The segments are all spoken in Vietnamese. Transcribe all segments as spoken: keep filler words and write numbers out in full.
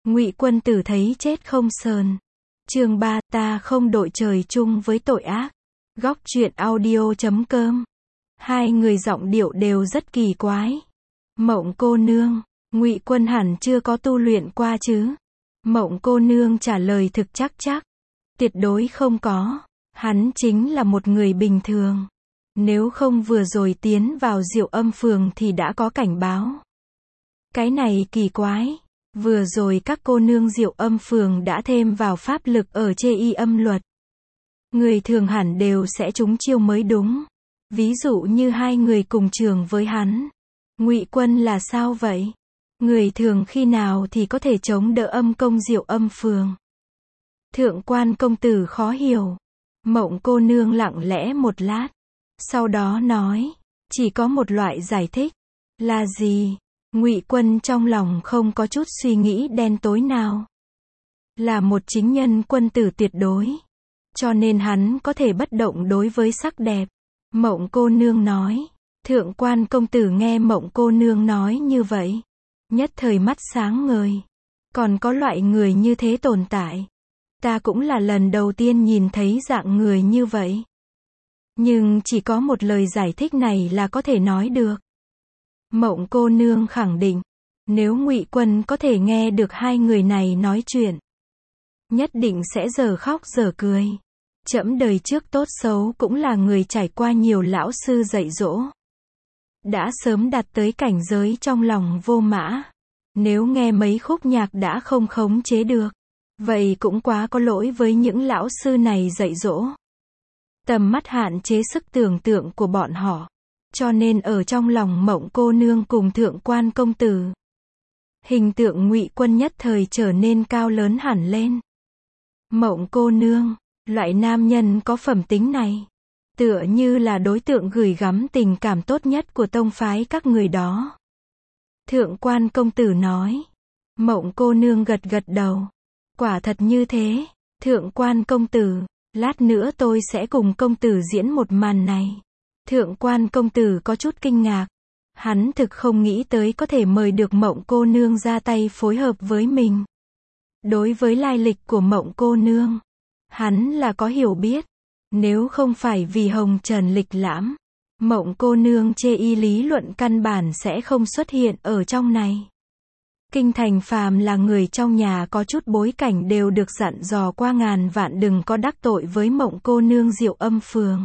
Ngụy Quân Tử thấy chết không sờn. Chương ba, ta không đội trời chung với tội ác. Góc truyện audio chấm com. Hai người giọng điệu đều rất kỳ quái. Mộng cô nương, Ngụy Quân hẳn chưa có tu luyện qua chứ? Mộng cô nương trả lời thực chắc chắc. Tuyệt đối không có. Hắn chính là một người bình thường. Nếu không vừa rồi tiến vào Diệu Âm Phường thì đã có cảnh báo. Cái này kỳ quái. Vừa rồi các cô nương Diệu Âm Phường đã thêm vào pháp lực ở chê y âm luật. Người thường hẳn đều sẽ trúng chiêu mới đúng. Ví dụ như hai người cùng trường với hắn. Ngụy Quân là sao vậy? Người thường khi nào thì có thể chống đỡ âm công Diệu Âm Phường? Thượng quan công tử khó hiểu. Mộng cô nương lặng lẽ một lát. Sau đó nói, chỉ có một loại giải thích. Là gì? Ngụy Quân trong lòng không có chút suy nghĩ đen tối nào. Là một chính nhân quân tử tuyệt đối. Cho nên hắn có thể bất động đối với sắc đẹp. Mộng cô nương nói. Thượng quan công tử nghe mộng cô nương nói như vậy. Nhất thời mắt sáng ngời. Còn có loại người như thế tồn tại. Ta cũng là lần đầu tiên nhìn thấy dạng người như vậy. Nhưng chỉ có một lời giải thích này là có thể nói được. Mộng cô nương khẳng định, nếu Ngụy Quân có thể nghe được hai người này nói chuyện, nhất định sẽ dở khóc dở cười. Trẫm đời trước tốt xấu cũng là người trải qua nhiều lão sư dạy dỗ. Đã sớm đạt tới cảnh giới trong lòng vô mã. Nếu nghe mấy khúc nhạc đã không khống chế được, vậy cũng quá có lỗi với những lão sư này dạy dỗ. Tầm mắt hạn chế sức tưởng tượng của bọn họ. Cho nên ở trong lòng mộng cô nương cùng thượng quan công tử, hình tượng Ngụy Quân nhất thời trở nên cao lớn hẳn lên. Mộng cô nương, loại nam nhân có phẩm tính này, tựa như là đối tượng gửi gắm tình cảm tốt nhất của tông phái các người đó. Thượng quan công tử nói. Mộng cô nương gật gật đầu. Quả thật như thế. Thượng quan công tử, lát nữa tôi sẽ cùng công tử diễn một màn này. Thượng quan công tử có chút kinh ngạc. Hắn thực không nghĩ tới có thể mời được mộng cô nương ra tay phối hợp với mình. Đối với lai lịch của mộng cô nương, hắn là có hiểu biết. Nếu không phải vì hồng trần lịch lãm, mộng cô nương chê y lý luận căn bản sẽ không xuất hiện ở trong này. Kinh thành phàm là người trong nhà có chút bối cảnh đều được dặn dò qua ngàn vạn đừng có đắc tội với mộng cô nương Diệu Âm Phường.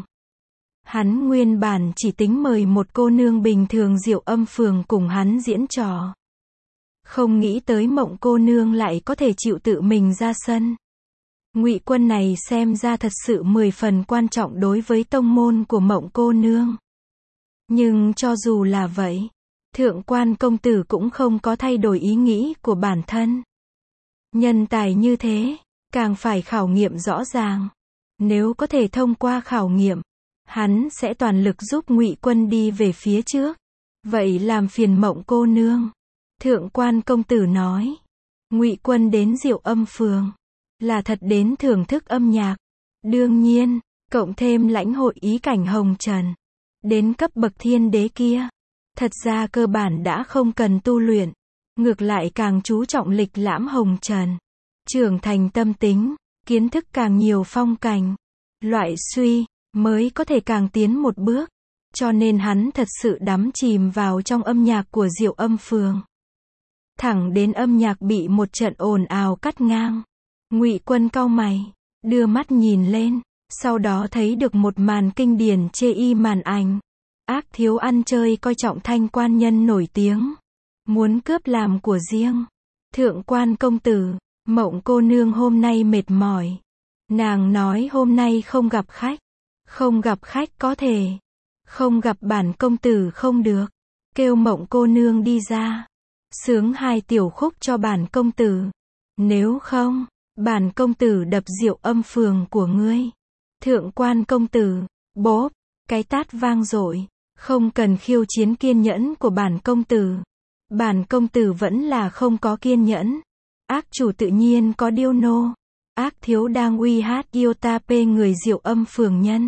Hắn nguyên bản chỉ tính mời một cô nương bình thường Diệu Âm Phường cùng hắn diễn trò. Không nghĩ tới mộng cô nương lại có thể chịu tự mình ra sân. Ngụy Quân này xem ra thật sự mười phần quan trọng đối với tông môn của mộng cô nương. Nhưng cho dù là vậy, thượng quan công tử cũng không có thay đổi ý nghĩ của bản thân. Nhân tài như thế, càng phải khảo nghiệm rõ ràng. Nếu có thể thông qua khảo nghiệm, hắn sẽ toàn lực giúp Ngụy Quân đi về phía trước. Vậy làm phiền mộng cô nương. Thượng quan công tử nói. Ngụy Quân đến Diệu Âm Phường, là thật đến thưởng thức âm nhạc. Đương nhiên, cộng thêm lãnh hội ý cảnh hồng trần. Đến cấp bậc thiên đế kia. Thật ra cơ bản đã không cần tu luyện. Ngược lại càng chú trọng lịch lãm hồng trần. Trưởng thành tâm tính, kiến thức càng nhiều phong cảnh. Loại suy, mới có thể càng tiến một bước. Cho nên hắn thật sự đắm chìm vào trong âm nhạc của Diệu Âm Phường. Thẳng đến âm nhạc bị một trận ồn ào cắt ngang. Ngụy Quân cau mày, đưa mắt nhìn lên, sau đó thấy được một màn kinh điển chê y màn ảnh. Ác thiếu ăn chơi coi trọng thanh quan nhân nổi tiếng. Muốn cướp làm của riêng. Thượng quan công tử, mộng cô nương hôm nay mệt mỏi. Nàng nói hôm nay không gặp khách. Không gặp khách có thể. Không gặp bản công tử không được. Kêu mộng cô nương đi ra. Sướng hai tiểu khúc cho bản công tử. Nếu không, bản công tử đập Diệu Âm Phường của ngươi. Thượng quan công tử, bốp, cái tát vang dội. Không cần khiêu chiến kiên nhẫn của bản công tử. Bản công tử vẫn là không có kiên nhẫn. Ác chủ tự nhiên có điêu nô. Ác thiếu đang uy hát yêu ta pê người Diệu Âm Phường nhân.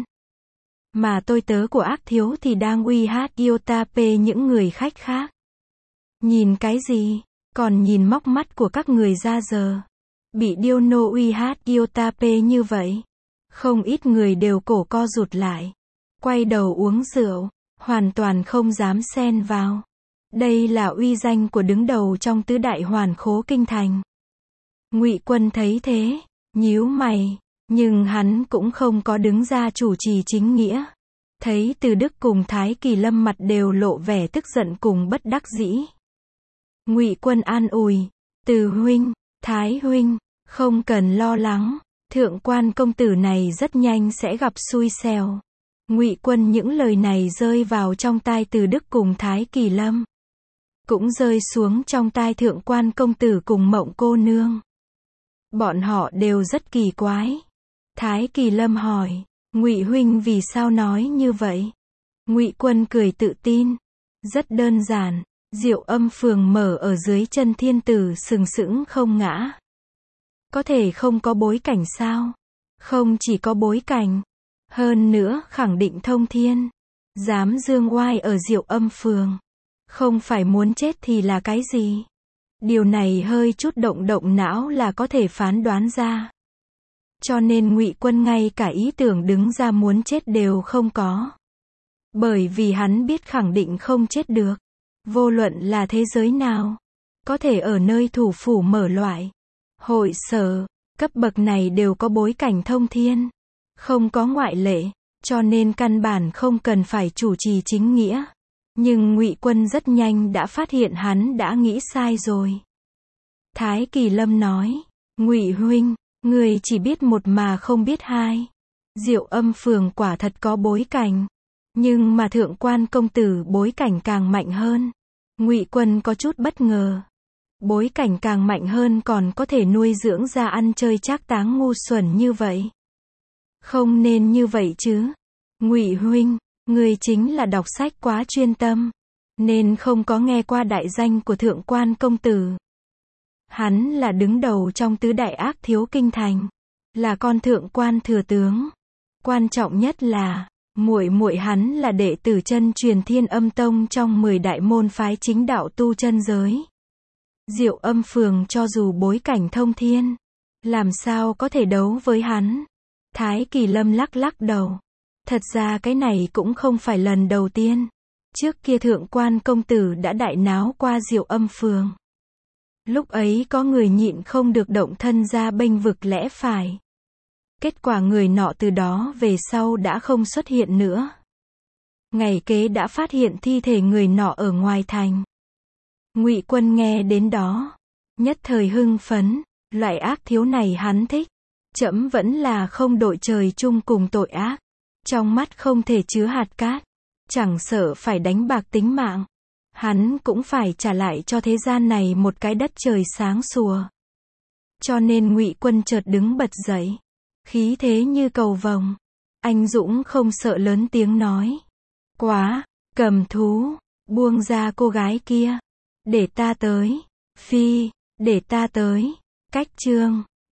Mà tôi tớ của ác thiếu thì đang uy hát yêu ta pê những người khách khác. Nhìn cái gì? Còn nhìn móc mắt của các người ra giờ. Bị điêu nô uy hát yêu ta pê như vậy. Không ít người đều cổ co rụt lại. Quay đầu uống rượu. Hoàn toàn không dám xen vào. Đây là uy danh của đứng đầu trong tứ đại hoàn khố kinh thành. Ngụy Quân thấy thế, nhíu mày, nhưng hắn cũng không có đứng ra chủ trì chính nghĩa. Thấy Từ Đức cùng Thái Kỳ Lâm mặt đều lộ vẻ tức giận cùng bất đắc dĩ. Ngụy Quân an ủi, Từ huynh, Thái huynh, không cần lo lắng, thượng quan công tử này rất nhanh sẽ gặp xui xẻo. Ngụy Quân những lời này rơi vào trong tai Từ Đức cùng Thái Kỳ Lâm. Cũng rơi xuống trong tai thượng quan công tử cùng Mộng cô nương. Bọn họ đều rất kỳ quái. Thái Kỳ Lâm hỏi, Ngụy huynh vì sao nói như vậy? Ngụy Quân cười tự tin. Rất đơn giản, Diệu Âm Phường mở ở dưới chân thiên tử sừng sững không ngã. Có thể không có bối cảnh sao? Không chỉ có bối cảnh. Hơn nữa khẳng định thông thiên. Dám dương oai ở Diệu Âm Phường. Không phải muốn chết thì là cái gì? Điều này hơi chút động động não là có thể phán đoán ra. Cho nên Ngụy Quân ngay cả ý tưởng đứng ra muốn chết đều không có. Bởi vì hắn biết khẳng định không chết được. Vô luận là thế giới nào. Có thể ở nơi thủ phủ mở loại. Hội sở, cấp bậc này đều có bối cảnh thông thiên. Không có ngoại lệ. Cho nên căn bản không cần phải chủ trì chính nghĩa. Nhưng Ngụy Quân rất nhanh đã phát hiện hắn đã nghĩ sai rồi. Thái Kỳ Lâm nói, Ngụy huynh, người chỉ biết một mà không biết hai. Diệu Âm Phường quả thật có bối cảnh. Nhưng mà thượng quan công tử bối cảnh càng mạnh hơn. Ngụy Quân có chút bất ngờ. Bối cảnh càng mạnh hơn còn có thể nuôi dưỡng ra ăn chơi trác táng ngu xuẩn như vậy. Không nên như vậy chứ. Ngụy huynh, người chính là đọc sách quá chuyên tâm. Nên không có nghe qua đại danh của thượng quan công tử. Hắn là đứng đầu trong tứ đại ác thiếu kinh thành. Là con thượng quan thừa tướng. Quan trọng nhất là, muội muội hắn là đệ tử chân truyền Thiên Âm Tông trong mười đại môn phái chính đạo tu chân giới. Diệu Âm Phường cho dù bối cảnh thông thiên, làm sao có thể đấu với hắn? Thái Kỳ Lâm lắc lắc đầu. Thật ra cái này cũng không phải lần đầu tiên. Trước kia thượng quan công tử đã đại náo qua Diệu Âm Phường. Lúc ấy có người nhịn không được động thân ra bênh vực lẽ phải. Kết quả người nọ từ đó về sau đã không xuất hiện nữa. Ngày kế đã phát hiện thi thể người nọ ở ngoài thành. Ngụy Quân nghe đến đó, nhất thời hưng phấn, loại ác thiếu này hắn thích. Trẫm vẫn là không đội trời chung cùng tội ác. Trong mắt không thể chứa hạt cát. Chẳng sợ phải đánh bạc tính mạng. Hắn cũng phải trả lại cho thế gian này một cái đất trời sáng sủa. Cho nên Ngụy Quân chợt đứng bật dậy. Khí thế như cầu vồng. Anh dũng không sợ lớn tiếng nói. Quá, cầm thú, buông ra cô gái kia. Để ta tới. Phi, để ta tới. Cách chương.